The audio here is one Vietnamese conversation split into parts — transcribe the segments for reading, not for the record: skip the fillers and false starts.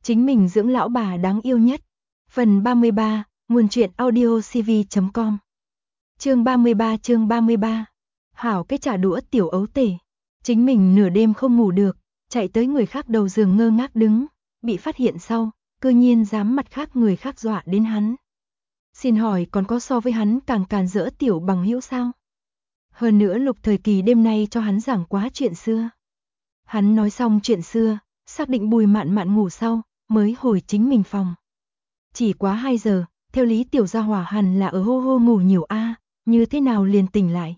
Chính mình dưỡng lão bà đáng yêu nhất. Phần 33, nguồn truyện audiocv.com. Chương 33. Hảo cái trả đũa tiểu ấu tể. Chính mình nửa đêm không ngủ được, chạy tới người khác đầu giường ngơ ngác đứng, bị phát hiện sau, cư nhiên dám mặt khác người khác dọa đến hắn. Xin hỏi còn có so với hắn càng càn rỡ tiểu bằng hữu sao? Hơn nữa Lục Thời Kỳ đêm nay cho hắn giảng quá chuyện xưa. Hắn nói xong chuyện xưa, xác định Bùi Mạn Mạn ngủ sau, mới hồi chính mình phòng. Chỉ quá 2 giờ, theo lý tiểu gia hỏa hẳn là ở hô hô ngủ nhiều như thế nào liền tỉnh lại.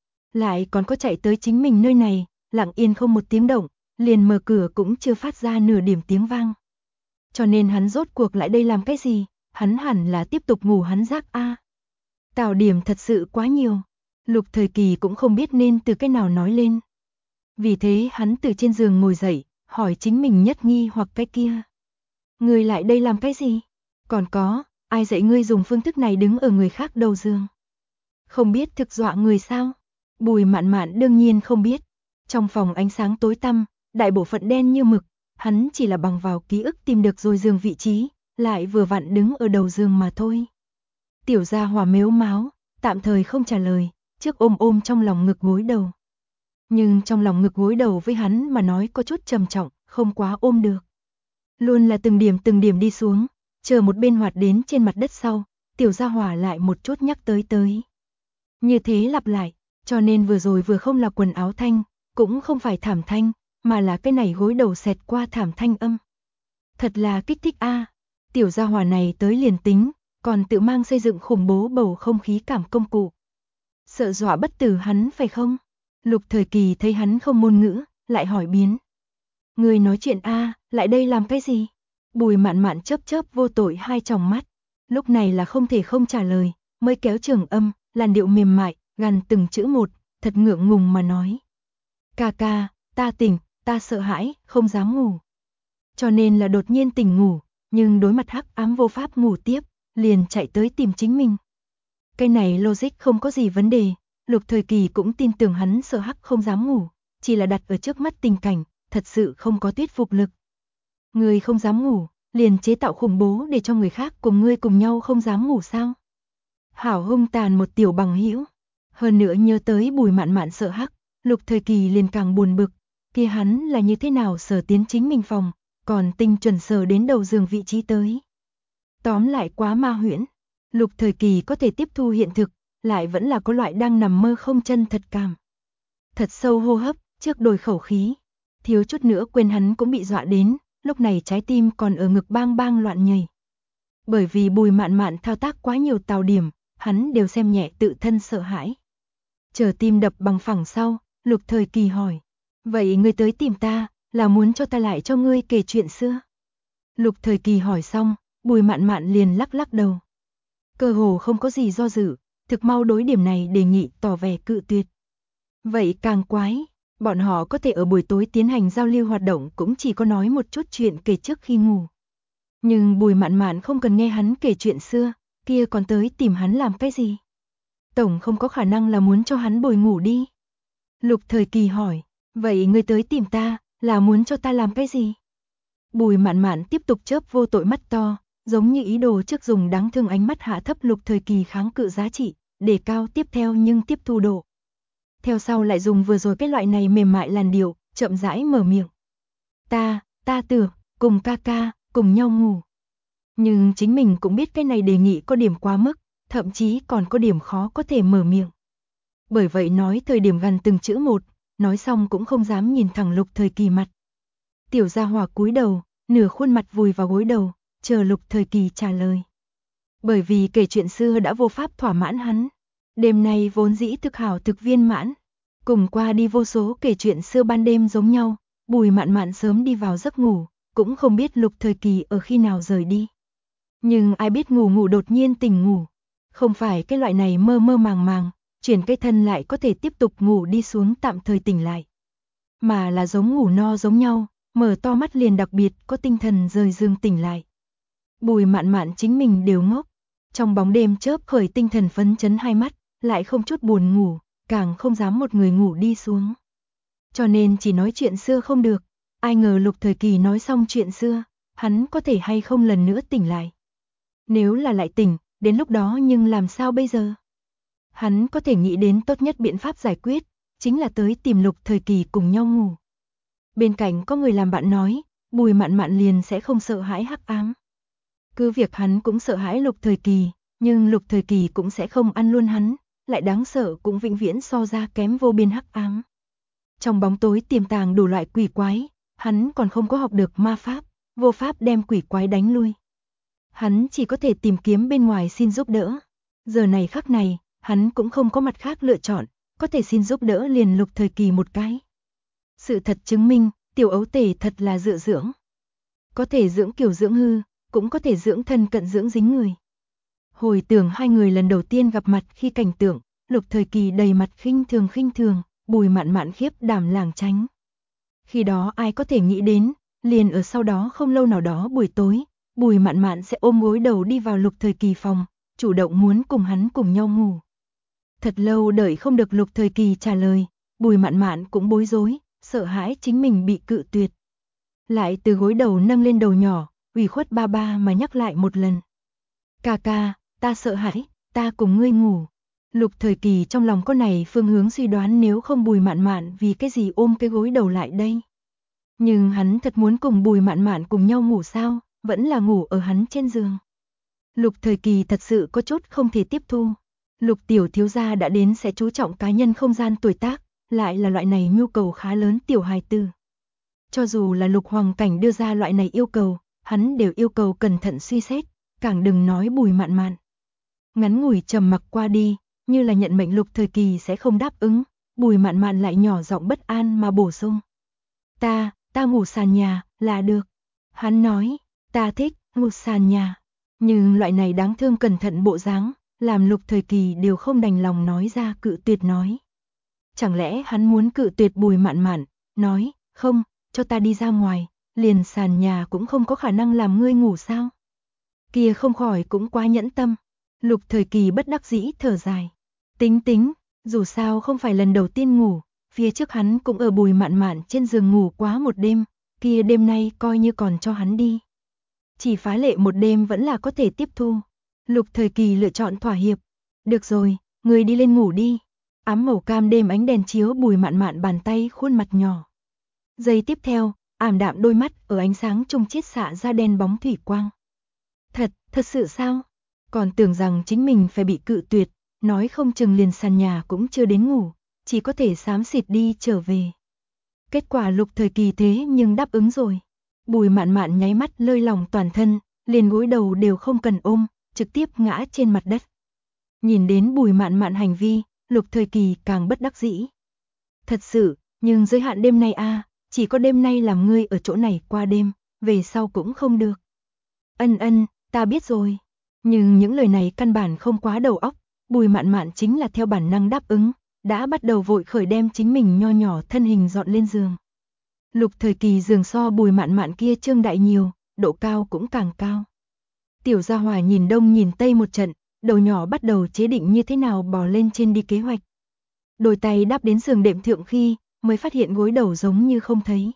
Lại còn có chạy tới chính mình nơi này, lặng yên không một tiếng động, liền mở cửa cũng chưa phát ra nửa điểm tiếng vang. Cho nên hắn rốt cuộc lại đây làm cái gì, hắn hẳn là tiếp tục ngủ hắn giác Tào điểm thật sự quá nhiều, Lục Thời Kỳ cũng không biết nên từ cái nào nói lên. Vì thế hắn từ trên giường ngồi dậy, hỏi chính mình nhất nghi hoặc cái kia. Ngươi lại đây làm cái gì? Còn có, ai dạy ngươi dùng phương thức này đứng ở người khác đầu giường? Không biết thực dọa người sao? Bùi Mạn Mạn đương nhiên không biết. Trong phòng ánh sáng tối tăm, đại bộ phận đen như mực, hắn chỉ là bằng vào ký ức tìm được rồi giường vị trí, lại vừa vặn đứng ở đầu giường mà thôi. Tiểu gia hỏa mếu máo, tạm thời không trả lời, trước ôm trong lòng ngực gối đầu. Nhưng trong lòng ngực gối đầu với hắn mà nói có chút trầm trọng, không quá ôm được. Luôn là từng điểm đi xuống, chờ một bên hoạt đến trên mặt đất sau, tiểu gia hỏa lại một chút nhắc tới. Như thế lặp lại, cho nên vừa rồi vừa không là quần áo thanh, cũng không phải thảm thanh, mà là cái này gối đầu xẹt qua thảm thanh âm. Thật là kích thích tiểu gia hỏa này tới liền tính, còn tự mang xây dựng khủng bố bầu không khí cảm công cụ. Sợ dọa bất tử hắn phải không? Lục Thời Kỳ thấy hắn không ngôn ngữ, lại hỏi biến. Người nói chuyện lại đây làm cái gì? Bùi Mạn Mạn chớp vô tội hai tròng mắt. Lúc này là không thể không trả lời, mới kéo trường âm, làn điệu mềm mại, gằn từng chữ một, thật ngượng ngùng mà nói. Ca, ta tỉnh, ta sợ hãi, không dám ngủ. Cho nên là đột nhiên tỉnh ngủ, nhưng đối mặt hắc ám vô pháp ngủ tiếp, liền chạy tới tìm chính mình. Cái này logic không có gì vấn đề, Lục Thời Kỳ cũng tin tưởng hắn sợ hắc không dám ngủ, chỉ là đặt ở trước mắt tình cảnh, thật sự không có thuyết phục lực. Người không dám ngủ, liền chế tạo khủng bố để cho người khác cùng ngươi cùng nhau không dám ngủ sao? Hảo hung tàn một tiểu bằng hữu. Hơn nữa nhớ tới Bùi Mạn Mạn sợ hắc, Lục Thời Kỳ liền càng buồn bực, kia hắn là như thế nào sở tiến chính mình phòng, còn tinh chuẩn sở đến đầu giường vị trí tới. Tóm lại quá ma huyễn, Lục Thời Kỳ có thể tiếp thu hiện thực, lại vẫn là có loại đang nằm mơ không chân thật cảm. Thật sâu hô hấp, trước đồi khẩu khí, thiếu chút nữa quên hắn cũng bị dọa đến, lúc này trái tim còn ở ngực bang bang loạn nhảy. Bởi vì Bùi Mạn Mạn thao tác quá nhiều tào điểm, hắn đều xem nhẹ tự thân sợ hãi. Chờ tim đập bằng phẳng sau, Lục Thời Kỳ hỏi, vậy ngươi tới tìm ta, là muốn cho ta lại cho ngươi kể chuyện xưa? Lục Thời Kỳ hỏi xong, Bùi Mạn Mạn liền lắc đầu. Cơ hồ không có gì do dự, thực mau đối điểm này đề nghị tỏ vẻ cự tuyệt. Vậy càng quái, bọn họ có thể ở buổi tối tiến hành giao lưu hoạt động cũng chỉ có nói một chút chuyện kể trước khi ngủ. Nhưng Bùi Mạn Mạn không cần nghe hắn kể chuyện xưa, kia còn tới tìm hắn làm cái gì? Tổng không có khả năng là muốn cho hắn bồi ngủ đi. Lục Thời Kỳ hỏi, vậy ngươi tới tìm ta, là muốn cho ta làm cái gì? Bùi Mạn Mạn tiếp tục chớp vô tội mắt to, giống như ý đồ trước dùng đáng thương ánh mắt hạ thấp Lục Thời Kỳ kháng cự giá trị, để cao tiếp theo nhưng tiếp thu độ. Theo sau lại dùng vừa rồi cái loại này mềm mại làn điệu, chậm rãi mở miệng. Ta tưởng, cùng ca, cùng nhau ngủ. Nhưng chính mình cũng biết cái này đề nghị có điểm quá mức, thậm chí còn có điểm khó có thể mở miệng. Bởi vậy nói thời điểm gần từng chữ một, nói xong cũng không dám nhìn thẳng Lục Thời Kỳ mặt. Tiểu gia hỏa cúi đầu, nửa khuôn mặt vùi vào gối đầu, chờ Lục Thời Kỳ trả lời. Bởi vì kể chuyện xưa đã vô pháp thỏa mãn hắn. Đêm nay vốn dĩ thực hảo thực viên mãn. Cùng qua đi vô số kể chuyện xưa ban đêm giống nhau, Bùi Mạn Mạn sớm đi vào giấc ngủ, cũng không biết Lục Thời Kỳ ở khi nào rời đi. Nhưng ai biết ngủ đột nhiên tỉnh ngủ. Không phải cái loại này mơ màng, chuyển cái thân lại có thể tiếp tục ngủ đi xuống tạm thời tỉnh lại. Mà là giống ngủ no giống nhau, mở to mắt liền đặc biệt có tinh thần rời giường tỉnh lại. Bùi Mạn Mạn chính mình đều ngốc. Trong bóng đêm chớp khởi tinh thần phấn chấn hai mắt, lại không chút buồn ngủ, càng không dám một người ngủ đi xuống. Cho nên chỉ nói chuyện xưa không được. Ai ngờ Lục Thời Kỳ nói xong chuyện xưa, hắn có thể hay không lần nữa tỉnh lại. Nếu là lại tỉnh, đến lúc đó nhưng làm sao bây giờ? Hắn có thể nghĩ đến tốt nhất biện pháp giải quyết, chính là tới tìm Lục Thời Kỳ cùng nhau ngủ. Bên cạnh có người làm bạn nói, Bùi Mạn Mạn liền sẽ không sợ hãi hắc ám. Cứ việc hắn cũng sợ hãi Lục Thời Kỳ, nhưng Lục Thời Kỳ cũng sẽ không ăn luôn hắn, lại đáng sợ cũng vĩnh viễn so ra kém vô biên hắc ám. Trong bóng tối tiềm tàng đủ loại quỷ quái, hắn còn không có học được ma pháp, vô pháp đem quỷ quái đánh lui. Hắn chỉ có thể tìm kiếm bên ngoài xin giúp đỡ. Giờ này khắc này, hắn cũng không có mặt khác lựa chọn, có thể xin giúp đỡ liền Lục Thời Kỳ một cái. Sự thật chứng minh, tiểu ấu tể thật là dựa dưỡng. Có thể dưỡng kiểu dưỡng hư, cũng có thể dưỡng thân cận dưỡng dính người. Hồi tưởng hai người lần đầu tiên gặp mặt khi cảnh tượng, Lục Thời Kỳ đầy mặt khinh thường, Bùi Mạn Mạn khiếp đảm lảng tránh. Khi đó ai có thể nghĩ đến, liền ở sau đó không lâu nào đó buổi tối, Bùi Mạn Mạn sẽ ôm gối đầu đi vào Lục Thời Kỳ phòng, chủ động muốn cùng hắn cùng nhau ngủ. Thật lâu đợi không được Lục Thời Kỳ trả lời, Bùi Mạn Mạn cũng bối rối, sợ hãi chính mình bị cự tuyệt. Lại từ gối đầu nâng lên đầu nhỏ, ủy khuất ba ba mà nhắc lại một lần. Ca ca, ta sợ hãi, ta cùng ngươi ngủ. Lục Thời Kỳ trong lòng có này phương hướng suy đoán nếu không Bùi Mạn Mạn vì cái gì ôm cái gối đầu lại đây. Nhưng hắn thật muốn cùng Bùi Mạn Mạn cùng nhau ngủ sao, vẫn là ngủ ở hắn trên giường. Lục Thời Kỳ thật sự có chút không thể tiếp thu. Lục tiểu thiếu gia đã đến sẽ chú trọng cá nhân không gian tuổi tác, lại là loại này nhu cầu khá lớn tiểu hài tử. Cho dù là Lục Hoàng Cảnh đưa ra loại này yêu cầu, hắn đều yêu cầu cẩn thận suy xét, càng đừng nói Bùi Mạn Mạn. Ngắn ngủi trầm mặc qua đi, như là nhận mệnh Lục Thời Kỳ sẽ không đáp ứng, Bùi Mạn Mạn lại nhỏ giọng bất an mà bổ sung. Ta ngủ sàn nhà, là được. Hắn nói, ta thích, ngủ sàn nhà. Nhưng loại này đáng thương cẩn thận bộ dáng, làm Lục Thời Kỳ đều không đành lòng nói ra cự tuyệt nói. Chẳng lẽ hắn muốn cự tuyệt Bùi Mạn Mạn, nói, không, cho ta đi ra ngoài, liền sàn nhà cũng không có khả năng làm ngươi ngủ sao? Kia không khỏi cũng quá nhẫn tâm. Lục Thời Kỳ bất đắc dĩ thở dài. Tính, dù sao không phải lần đầu tiên ngủ, phía trước hắn cũng ở Bùi Mạn Mạn trên giường ngủ quá một đêm, kia đêm nay coi như còn cho hắn đi. Chỉ phá lệ một đêm vẫn là có thể tiếp thu. Lục Thời Kỳ lựa chọn thỏa hiệp. Được rồi, người đi lên ngủ đi. Ám màu cam đêm ánh đèn chiếu Bùi Mạn Mạn bàn tay khuôn mặt nhỏ. Giây tiếp theo, ảm đạm đôi mắt ở ánh sáng trung chiết xạ ra đen bóng thủy quang. Thật sự sao? Còn tưởng rằng chính mình phải bị cự tuyệt, nói không chừng liền sàn nhà cũng chưa đến ngủ, chỉ có thể xám xịt đi trở về. Kết quả Lục Thời Kỳ thế nhưng đáp ứng rồi. Bùi Mạn Mạn nháy mắt lơi lỏng toàn thân, liền gối đầu đều không cần ôm, trực tiếp ngã trên mặt đất. Nhìn đến Bùi Mạn Mạn hành vi, Lục Thời Kỳ càng bất đắc dĩ. Thật sự, nhưng giới hạn đêm nay chỉ có đêm nay làm ngươi ở chỗ này qua đêm, về sau cũng không được. Ân, ta biết rồi. Nhưng những lời này căn bản không quá đầu óc, Bùi Mạn Mạn chính là theo bản năng đáp ứng, đã bắt đầu vội khởi đem chính mình nho nhỏ thân hình dọn lên giường. Lục Thời Kỳ giường so Bùi Mạn Mạn kia trương đại nhiều, độ cao cũng càng cao. Tiểu Gia Hỏa nhìn đông nhìn tây một trận, đầu nhỏ bắt đầu chế định như thế nào bò lên trên đi kế hoạch. Đôi tay đáp đến giường đệm thượng khi, mới phát hiện gối đầu giống như không thấy.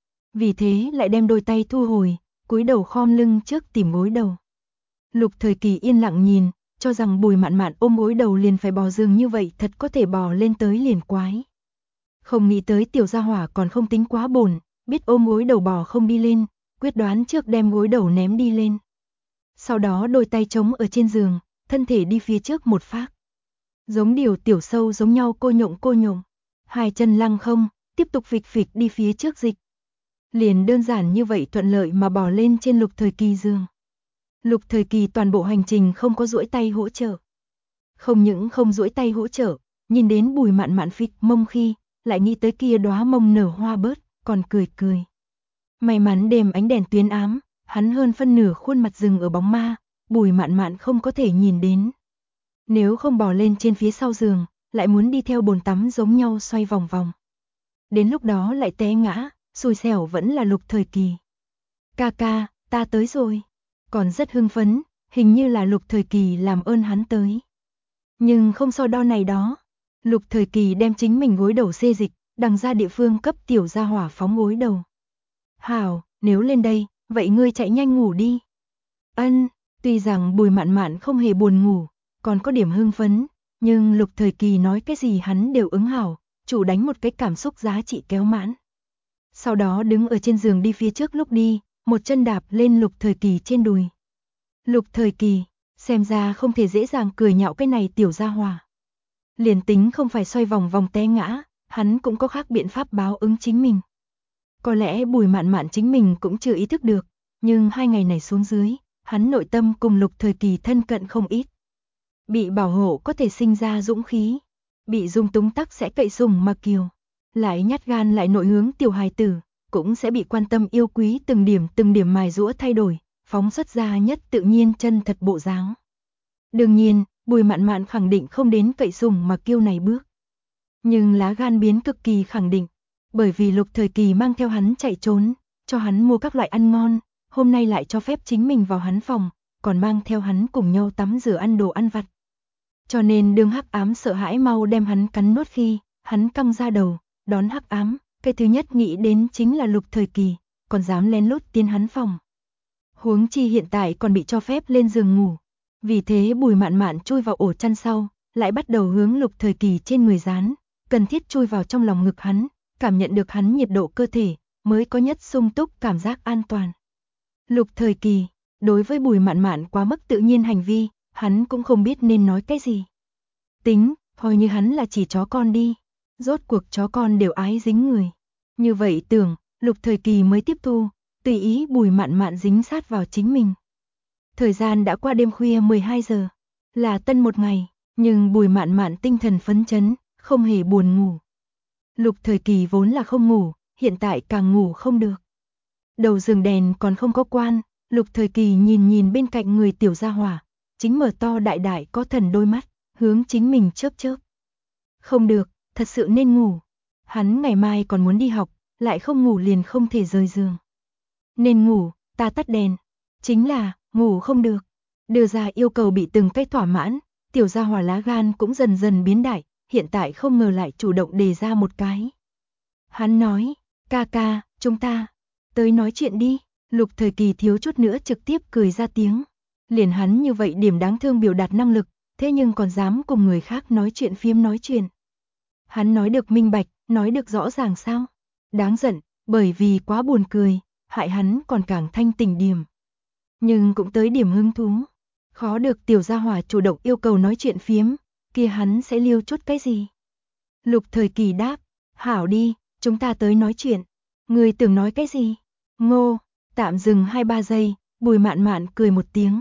Vì thế lại đem đôi tay thu hồi, cúi đầu khom lưng trước tìm gối đầu. Lục Thời Kỳ yên lặng nhìn, cho rằng Bùi Mạn Mạn ôm gối đầu liền phải bò giường như vậy thật có thể bò lên tới liền quái. Không nghĩ tới Tiểu Gia Hỏa còn không tính quá bổn, biết ôm gối đầu bò không đi lên, quyết đoán trước đem gối đầu ném đi lên. Sau đó đôi tay trống ở trên giường, thân thể đi phía trước một phác. Giống điều tiểu sâu giống nhau cô nhộng. Hai chân lăng không, tiếp tục phịch đi phía trước dịch. Liền đơn giản như vậy thuận lợi mà bò lên trên Lục Thời Kỳ giường. Lục Thời Kỳ toàn bộ hành trình không có duỗi tay hỗ trợ. Không những không duỗi tay hỗ trợ, nhìn đến Bùi Mạn Mạn phịch mông khi, lại nghĩ tới kia đóa mông nở hoa bớt, còn cười. May mắn đêm ánh đèn tuyến ám, hắn hơn phân nửa khuôn mặt rừng ở bóng ma, Bùi Mạn Mạn không có thể nhìn đến. Nếu không bò lên trên phía sau giường, lại muốn đi theo bồn tắm giống nhau xoay vòng vòng. Đến lúc đó lại té ngã, xui xẻo vẫn là Lục Thời Kỳ. Ca, ta tới rồi. Còn rất hưng phấn, hình như là Lục Thời Kỳ làm ơn hắn tới. Nhưng không so đo này đó. Lục Thời Kỳ đem chính mình gối đầu xê dịch, đằng ra địa phương cấp Tiểu Gia Hỏa phóng gối đầu. Hảo, nếu lên đây, vậy ngươi chạy nhanh ngủ đi. Ân, tuy rằng Bùi Mạn Mạn không hề buồn ngủ, còn có điểm hưng phấn, nhưng Lục Thời Kỳ nói cái gì hắn đều ứng hảo, chủ đánh một cái cảm xúc giá trị kéo mãn. Sau đó đứng ở trên giường đi phía trước lúc đi, một chân đạp lên Lục Thời Kỳ trên đùi. Lục Thời Kỳ, xem ra không thể dễ dàng cười nhạo cái này tiểu gia hỏa. Liền tính không phải xoay vòng vòng té ngã, hắn cũng có khác biện pháp báo ứng chính mình. Có lẽ Bùi Mạn Mạn chính mình cũng chưa ý thức được, nhưng 2 ngày này xuống dưới, hắn nội tâm cùng Lục Thời Kỳ thân cận không ít. Bị bảo hộ có thể sinh ra dũng khí, bị dung túng tắc sẽ cậy sùng mà kiều, lại nhát gan lại nội hướng tiểu hài tử, cũng sẽ bị quan tâm yêu quý từng điểm mài giũa thay đổi, phóng xuất ra nhất tự nhiên chân thật bộ dáng. Đương nhiên, Bùi Mạn Mạn khẳng định không đến cậy sùng mà kiêu này bước. Nhưng lá gan biến cực kỳ khẳng định, bởi vì Lục Thời Kỳ mang theo hắn chạy trốn, cho hắn mua các loại ăn ngon, hôm nay lại cho phép chính mình vào hắn phòng, còn mang theo hắn cùng nhau tắm rửa ăn đồ ăn vặt. Cho nên đương Hắc Ám sợ hãi mau đem hắn cắn nuốt khi, hắn căng ra đầu, đón Hắc Ám, cái thứ nhất nghĩ đến chính là Lục Thời Kỳ, còn dám lén lút tiến hắn phòng. Huống chi hiện tại còn bị cho phép lên giường ngủ. Vì thế Bùi Mạn Mạn chui vào ổ chăn sau, lại bắt đầu hướng Lục Thời Kỳ trên người dán, cần thiết chui vào trong lòng ngực hắn, cảm nhận được hắn nhiệt độ cơ thể, mới có nhất sung túc cảm giác an toàn. Lục Thời Kỳ, đối với Bùi Mạn Mạn quá mức tự nhiên hành vi, hắn cũng không biết nên nói cái gì. Tính, coi như hắn là chỉ chó con đi, rốt cuộc chó con đều ái dính người. Như vậy tưởng, Lục Thời Kỳ mới tiếp thu, tùy ý Bùi Mạn Mạn dính sát vào chính mình. Thời gian đã qua đêm khuya 12 giờ, là tân một ngày, nhưng Bùi Mạn Mạn tinh thần phấn chấn, không hề buồn ngủ. Lục Thời Kỳ vốn là không ngủ, hiện tại càng ngủ không được. Đầu giường đèn còn không có quan, Lục Thời Kỳ nhìn bên cạnh người tiểu gia hỏa, chính mở to đại đại có thần đôi mắt, hướng chính mình chớp chớp. Không được, thật sự nên ngủ. Hắn ngày mai còn muốn đi học, lại không ngủ liền không thể rời giường. Nên ngủ, ta tắt đèn. Chính là, ngủ không được. Đưa ra yêu cầu bị từng cách thỏa mãn, tiểu gia hỏa lá gan cũng dần dần biến đại, hiện tại không ngờ lại chủ động đề ra một cái. Hắn nói, ca ca, chúng ta, tới nói chuyện đi. Lục Thời Kỳ thiếu chút nữa trực tiếp cười ra tiếng. Liền hắn như vậy điểm đáng thương biểu đạt năng lực, thế nhưng còn dám cùng người khác nói chuyện phiếm nói chuyện. Hắn nói được minh bạch, nói được rõ ràng sao? Đáng giận, bởi vì quá buồn cười, hại hắn còn càng thanh tỉnh điểm. Nhưng cũng tới điểm hứng thú. Khó được tiểu gia hỏa chủ động yêu cầu nói chuyện phiếm, kia hắn sẽ liêu chút cái gì? Lục Thời Kỳ đáp, hảo đi, chúng ta tới nói chuyện. Người tưởng nói cái gì? Ngô, tạm dừng 2-3 giây, Bùi Mạn Mạn cười một tiếng.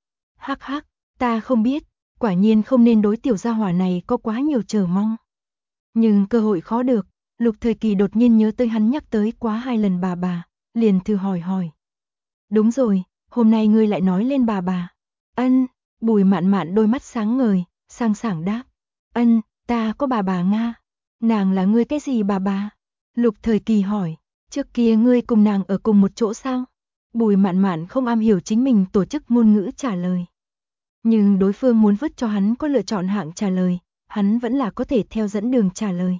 Hắc hắc, ta không biết, quả nhiên không nên đối tiểu gia hỏa này có quá nhiều chờ mong. Nhưng cơ hội khó được, Lục Thời Kỳ đột nhiên nhớ tới hắn nhắc tới quá 2 lần bà, liền thử hỏi. Đúng rồi, hôm nay ngươi lại nói lên bà. Ân, Bùi Mạn Mạn đôi mắt sáng ngời, sang sảng đáp. Ân, ta có bà Nga. Nàng là ngươi cái gì bà? Lục Thời Kỳ hỏi, trước kia ngươi cùng nàng ở cùng một chỗ sao? Bùi Mạn Mạn không am hiểu chính mình tổ chức ngôn ngữ trả lời. Nhưng đối phương muốn vứt cho hắn có lựa chọn hạng trả lời, hắn vẫn là có thể theo dẫn đường trả lời.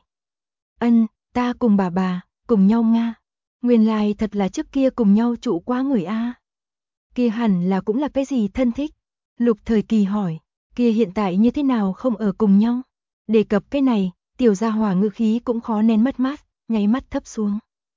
Ân, ta cùng bà, cùng nhau Nga. Nguyên lai thật là trước kia cùng nhau trụ qua người A. Kia hẳn là cũng là cái gì thân thích? Lục Thời Kỳ hỏi, kia hiện tại như thế nào không ở cùng nhau? Đề cập cái này, tiểu gia hỏa ngữ khí cũng khó nén mất mát, nháy mắt thấp xuống.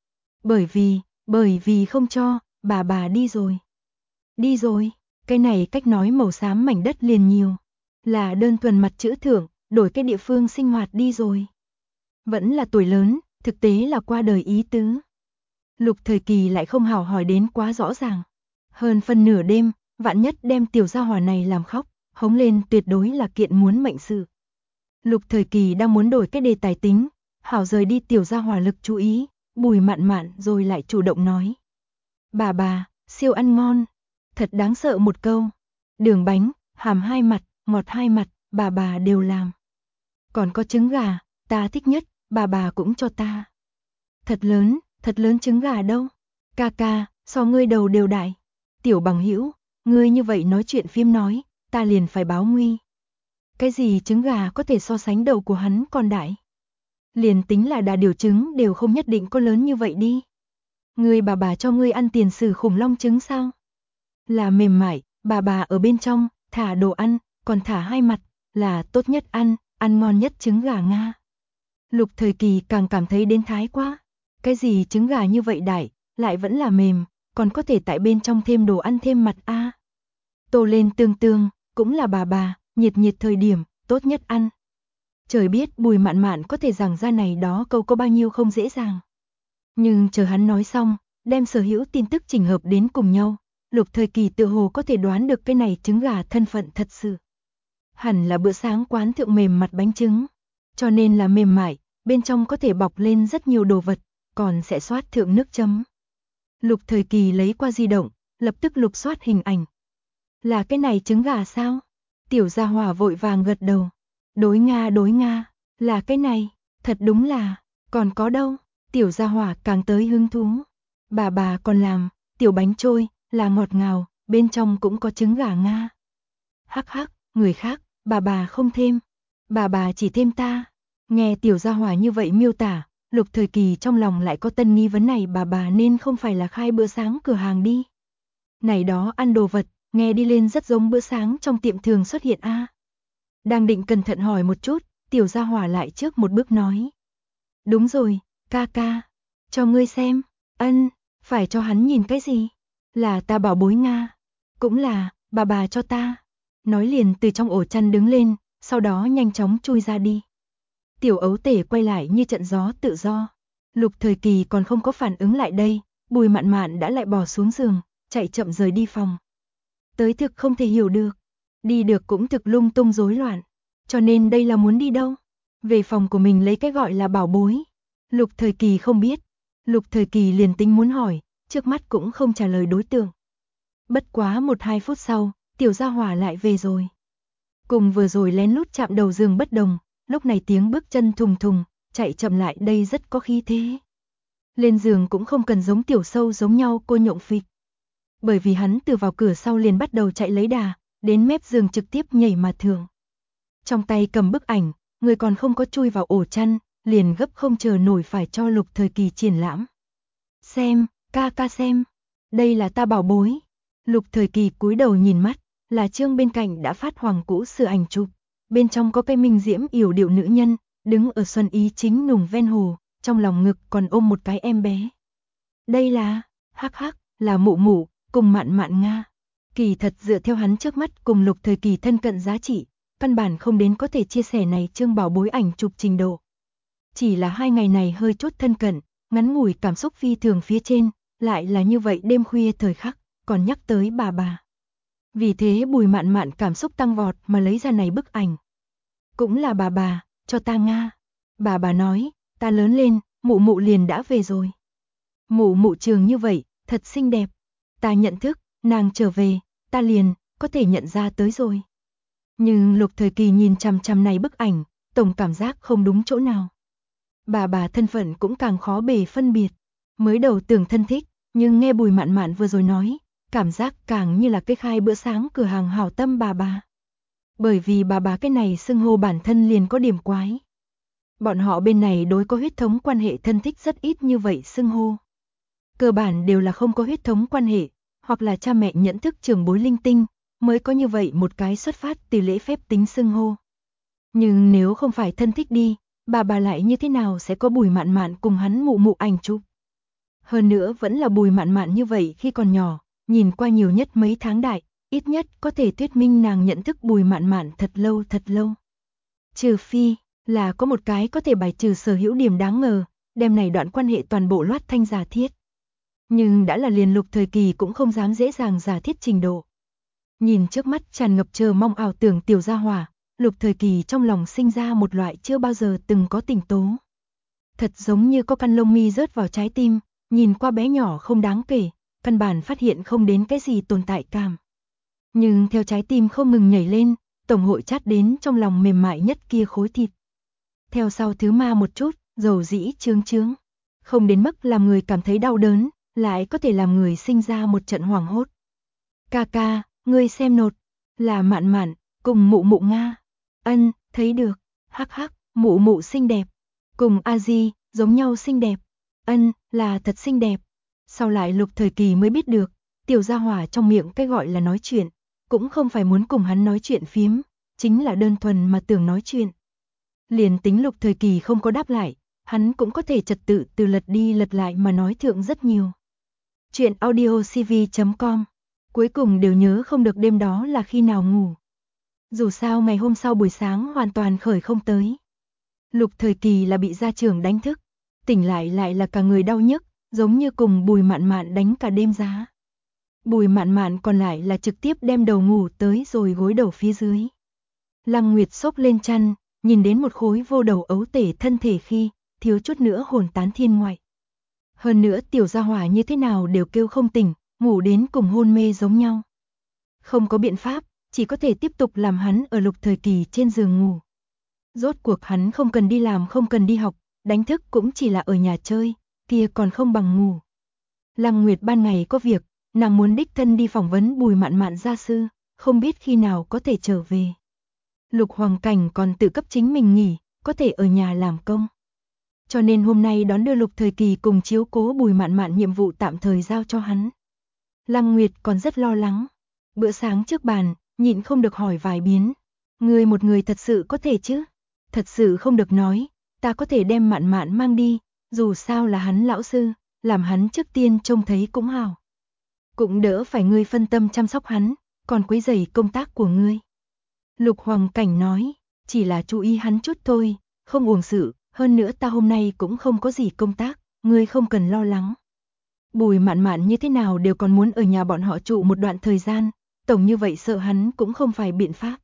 Bởi vì không cho, bà đi rồi. Đi rồi, cái này cách nói màu xám mảnh đất liền nhiều. Là đơn thuần mặt chữ thưởng, đổi cái địa phương sinh hoạt đi rồi. Vẫn là tuổi lớn, thực tế là qua đời ý tứ. Lục Thời Kỳ lại không hào hỏi đến quá rõ ràng. Hơn phân nửa đêm, vạn nhất đem tiểu gia hỏa này làm khóc, hống lên tuyệt đối là kiện muốn mệnh sự. Lục Thời Kỳ đang muốn đổi cái đề tài tính, hảo rời đi tiểu gia hỏa lực chú ý, Bùi Mạn Mạn rồi lại chủ động nói. Bà, siêu ăn ngon, thật đáng sợ một câu. Đường bánh, hàm 2 mặt, ngọt 2 mặt, bà đều làm. Còn có trứng gà, ta thích nhất, bà cũng cho ta. Thật lớn trứng gà đâu. Ca, so ngươi đầu đều đại. Tiểu bằng hữu, ngươi như vậy nói chuyện phim nói, ta liền phải báo nguy. Cái gì trứng gà có thể so sánh đầu của hắn còn đại? Liền tính là đà điều trứng đều không nhất định có lớn như vậy đi. Ngươi bà cho ngươi ăn tiền sử khủng long trứng sao? Là mềm mại, bà ở bên trong, thả đồ ăn, còn thả hai mặt, là tốt nhất ăn ngon nhất trứng gà Nga. Lục Thời Kỳ càng cảm thấy đến thái quá. Cái gì trứng gà như vậy đại, lại vẫn là mềm, còn có thể tại bên trong thêm đồ ăn thêm mặt a. Tô lên tương tương, cũng là bà, nhiệt thời điểm, tốt nhất ăn. Trời biết Bùi Mạn Mạn có thể giảng ra này đó câu có bao nhiêu không dễ dàng. Nhưng chờ hắn nói xong, đem sở hữu tin tức chỉnh hợp đến cùng nhau, Lục Thời Kỳ tự hồ có thể đoán được cái này trứng gà thân phận thật sự. Hẳn là bữa sáng quán thượng mềm mặt bánh trứng, cho nên là mềm mại, bên trong có thể bọc lên rất nhiều đồ vật, còn sẽ xoát thượng nước chấm. Lục Thời Kỳ lấy qua di động, lập tức lục soát hình ảnh. Là cái này trứng gà sao? Tiểu Gia Hỏa vội vàng gật đầu. Đối Nga, là cái này, thật đúng là, còn có đâu? Tiểu Gia Hỏa càng tới hứng thú. Bà còn làm, tiểu bánh trôi, là ngọt ngào, bên trong cũng có trứng gà Nga. Hắc hắc, người khác, bà không thêm. Bà chỉ thêm ta. Nghe Tiểu Gia Hỏa như vậy miêu tả, Lục Thời Kỳ trong lòng lại có tân nghi vấn này, bà nên không phải là khai bữa sáng cửa hàng đi. Này đó ăn đồ vật, nghe đi lên rất giống bữa sáng trong tiệm thường xuất hiện a. Đang định cẩn thận hỏi một chút, Tiểu Gia Hỏa lại trước một bước nói. Đúng rồi, ca, cho ngươi xem. Ân, phải cho hắn nhìn cái gì? Là ta bảo bối Nga. Cũng là, bà cho ta. Nói liền từ trong ổ chăn đứng lên, sau đó nhanh chóng chui ra đi. Tiểu Ấu Tể quay lại như trận gió tự do. Lục Thời Kỳ còn không có phản ứng lại đây, Bùi Mạn Mạn đã lại bò xuống giường, chạy chậm rời đi phòng. Tới thực không thể hiểu được, đi được cũng thực lung tung rối loạn, cho nên đây là muốn đi đâu? Về phòng của mình lấy cái gọi là bảo bối. Lục Thời Kỳ không biết, Lục Thời Kỳ liền tính muốn hỏi, trước mắt cũng không trả lời đối tượng. Bất quá 1-2 phút sau, Tiểu Gia Hỏa lại về rồi. Cùng vừa rồi lén lút chạm đầu giường bất đồng, lúc này tiếng bước chân thùng thùng, chạy chậm lại đây rất có khí thế. Lên giường cũng không cần giống tiểu sâu giống nhau cô nhộng phịch. Bởi vì hắn từ vào cửa sau liền bắt đầu chạy lấy đà, đến mép giường trực tiếp nhảy mà thượng. Trong tay cầm bức ảnh, người còn không có chui vào ổ chăn, liền gấp không chờ nổi phải cho Lục Thời Kỳ triển lãm. Xem, ca xem, đây là ta bảo bối. Lục Thời Kỳ cúi đầu nhìn mắt, là chương bên cạnh đã phát hoàng cũ sửa ảnh chụp. Bên trong có cây minh diễm yểu điệu nữ nhân, đứng ở xuân ý chính nùng ven hồ, trong lòng ngực còn ôm một cái em bé. Đây là, hắc, là Mụ Mụ, cùng Mạn Mạn Nga. Kỳ thật dựa theo hắn trước mắt cùng Lục Thời Kỳ thân cận giá trị, căn bản không đến có thể chia sẻ này chương bảo bối ảnh chụp trình độ. Chỉ là 2 ngày này hơi chút thân cận, ngắn ngủi cảm xúc phi thường phía trên, lại là như vậy đêm khuya thời khắc, còn nhắc tới bà. Vì thế Bùi Mạn Mạn cảm xúc tăng vọt mà lấy ra này bức ảnh. Cũng là bà, cho ta Nga. Bà nói, ta lớn lên, Mụ Mụ liền đã về rồi. Mụ Mụ trường như vậy, thật xinh đẹp. Ta nhận thức, nàng trở về, ta liền, có thể nhận ra tới rồi. Nhưng Lục Thời Kỳ nhìn chằm chằm này bức ảnh, tổng cảm giác không đúng chỗ nào. Bà thân phận cũng càng khó bề phân biệt. Mới đầu tưởng thân thích, nhưng nghe Bùi Mạn Mạn vừa rồi nói, cảm giác càng như là cái khai bữa sáng cửa hàng hảo tâm bà. Bởi vì bà cái này xưng hô bản thân liền có điểm quái. Bọn họ bên này đối có huyết thống quan hệ thân thích rất ít như vậy xưng hô. Cơ bản đều là không có huyết thống quan hệ, hoặc là cha mẹ nhận thức trưởng bối linh tinh, mới có như vậy một cái xuất phát từ lễ phép tính xưng hô. Nhưng nếu không phải thân thích đi, bà lại như thế nào sẽ có Bùi Mạn Mạn cùng hắn Mụ Mụ ảnh chụp. Hơn nữa vẫn là Bùi Mạn Mạn như vậy khi còn nhỏ, nhìn qua nhiều nhất mấy tháng đại, ít nhất có thể thuyết minh nàng nhận thức Bùi Mạn Mạn thật lâu. Trừ phi, là có một cái có thể bài trừ sở hữu điểm đáng ngờ, đem này đoạn quan hệ toàn bộ loát thanh giả thiết. Nhưng đã là liền Lục Thời Kỳ cũng không dám dễ dàng giả thiết trình độ. Nhìn trước mắt tràn ngập chờ mong ảo tưởng Tiểu Gia Hỏa, Lục Thời Kỳ trong lòng sinh ra một loại chưa bao giờ từng có tình tố. Thật giống như có căn lông mi rớt vào trái tim, nhìn qua bé nhỏ không đáng kể, căn bản phát hiện không đến cái gì tồn tại cảm. Nhưng theo trái tim không ngừng nhảy lên, tổng hội chát đến trong lòng mềm mại nhất kia khối thịt. Theo sau thứ ma một chút, dầu dĩ chướng. Không đến mức làm người cảm thấy đau đớn, lại có thể làm người sinh ra một trận hoảng hốt. Ca, ngươi xem nột, là Mạn Mạn, cùng Mụ Mụ Nga. Ân, thấy được, hắc, Mụ Mụ xinh đẹp. Cùng A Di, giống nhau xinh đẹp. Ân, là thật xinh đẹp. Sau lại Lục Thời Kỳ mới biết được, tiểu gia hỏa trong miệng cái gọi là nói chuyện, cũng không phải muốn cùng hắn nói chuyện phiếm, chính là đơn thuần mà tưởng nói chuyện. Liền tính Lục Thời Kỳ không có đáp lại, hắn cũng có thể trật tự từ lật đi lật lại mà nói thượng rất nhiều. Chuyện audiocv.com. Cuối cùng đều nhớ không được đêm đó là khi nào ngủ. Dù sao ngày hôm sau buổi sáng hoàn toàn khởi không tới. Lục Thời Kỳ là bị gia trưởng đánh thức, tỉnh lại là cả người đau nhức, giống như cùng Bùi Mạn Mạn đánh cả đêm giá. Bùi Mạn Mạn còn lại là trực tiếp đem đầu ngủ tới rồi gối đầu phía dưới. Lăng Nguyệt xốc lên chăn, nhìn đến một khối vô đầu ấu tể thân thể khi, thiếu chút nữa hồn tán thiên ngoại. Hơn nữa tiểu gia hỏa như thế nào đều kêu không tỉnh, ngủ đến cùng hôn mê giống nhau. Không có biện pháp, chỉ có thể tiếp tục làm hắn ở Lục Thời Kỳ trên giường ngủ. Rốt cuộc hắn không cần đi làm không cần đi học, đánh thức cũng chỉ là ở nhà chơi, kia còn không bằng ngủ. Lăng Nguyệt ban ngày có việc, nàng muốn đích thân đi phỏng vấn Bùi Mạn Mạn gia sư, không biết khi nào có thể trở về. Lục Hoàng Cảnh còn tự cấp chính mình nghỉ, có thể ở nhà làm công. Cho nên hôm nay đón đưa Lục Thời Kỳ cùng chiếu cố Bùi Mạn Mạn nhiệm vụ tạm thời giao cho hắn. Lăng Nguyệt còn rất lo lắng. Bữa sáng trước bàn, nhịn không được hỏi vài biến. Người một người thật sự có thể chứ? Thật sự không được nói, ta có thể đem Mạn Mạn mang đi, dù sao là hắn lão sư, làm hắn trước tiên trông thấy cũng hảo. Cũng đỡ phải ngươi phân tâm chăm sóc hắn, còn quấy rầy công tác của ngươi. Lục Hoàng Cảnh nói, chỉ là chú ý hắn chút thôi, không uổng sự, hơn nữa ta hôm nay cũng không có gì công tác, ngươi không cần lo lắng. Bùi Mạn Mạn như thế nào đều còn muốn ở nhà bọn họ trụ một đoạn thời gian, tổng như vậy sợ hắn cũng không phải biện pháp.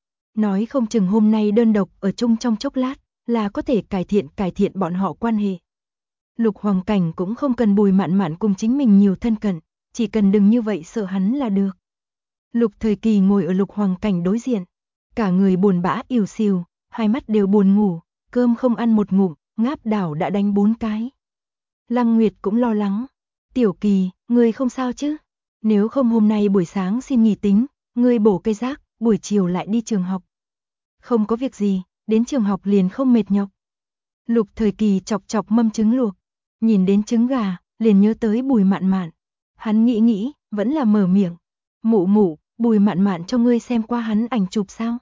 Nói không chừng hôm nay đơn độc ở chung trong chốc lát, là có thể cải thiện bọn họ quan hệ. Lục Hoàng Cảnh cũng không cần Bùi Mạn Mạn cùng chính mình nhiều thân cận, chỉ cần đừng như vậy sợ hắn là được. Lục Thời Kỳ ngồi ở Lục Hoàng Cảnh đối diện, cả người buồn bã ỉu xìu, hai mắt đều buồn ngủ, cơm không ăn một ngụm, ngáp đảo đã đánh 4 cái. Lăng Nguyệt cũng lo lắng, Tiểu Kỳ, ngươi không sao chứ? Nếu không hôm nay buổi sáng xin nghỉ tính, ngươi bổ cây rác, buổi chiều lại đi trường học. Không có việc gì, đến trường học liền không mệt nhọc. Lục Thời Kỳ chọc chọc mâm trứng luộc, nhìn đến trứng gà, liền nhớ tới Bùi Mạn Mạn. Hắn nghĩ, vẫn là mở miệng. Mụ mụ, Bùi Mạn Mạn cho ngươi xem qua hắn ảnh chụp sao?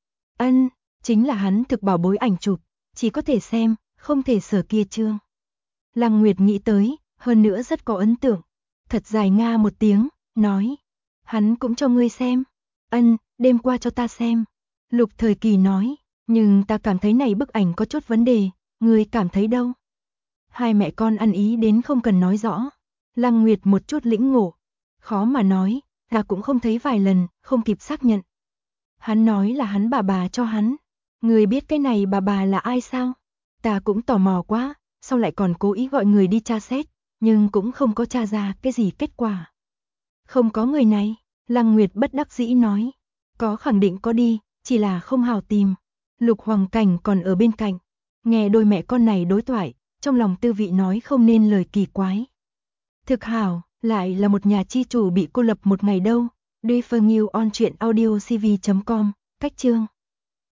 Ân, chính là hắn thực bảo bối ảnh chụp, chỉ có thể xem, không thể sờ kia chương. Lăng Nguyệt nghĩ tới, hơn nữa rất có ấn tượng. Thật dài nga một tiếng, nói. Hắn cũng cho ngươi xem. Ân, đêm qua cho ta xem. Lục Thời Kỳ nói, nhưng ta cảm thấy này bức ảnh có chút vấn đề, ngươi cảm thấy đâu? Hai mẹ con ăn ý đến không cần nói rõ. Lăng Nguyệt một chút lĩnh ngộ. Khó mà nói, ta cũng không thấy vài lần, không kịp xác nhận. Hắn nói là hắn bà cho hắn. Ngươi biết cái này bà là ai sao? Ta cũng tò mò quá, sau lại còn cố ý gọi người đi tra xét, nhưng cũng không có tra ra cái gì kết quả. Không có người này, Lăng Nguyệt bất đắc dĩ nói. Có khẳng định có đi, chỉ là không hào tìm. Lục Hoàng Cảnh còn ở bên cạnh, nghe đôi mẹ con này đối thoại, trong lòng tư vị nói không nên lời kỳ quái. Thực hảo, lại là một nhà chi chủ bị cô lập một ngày đâu. Duy Phương Nghiêu on truyện audiocv.com, cách chương.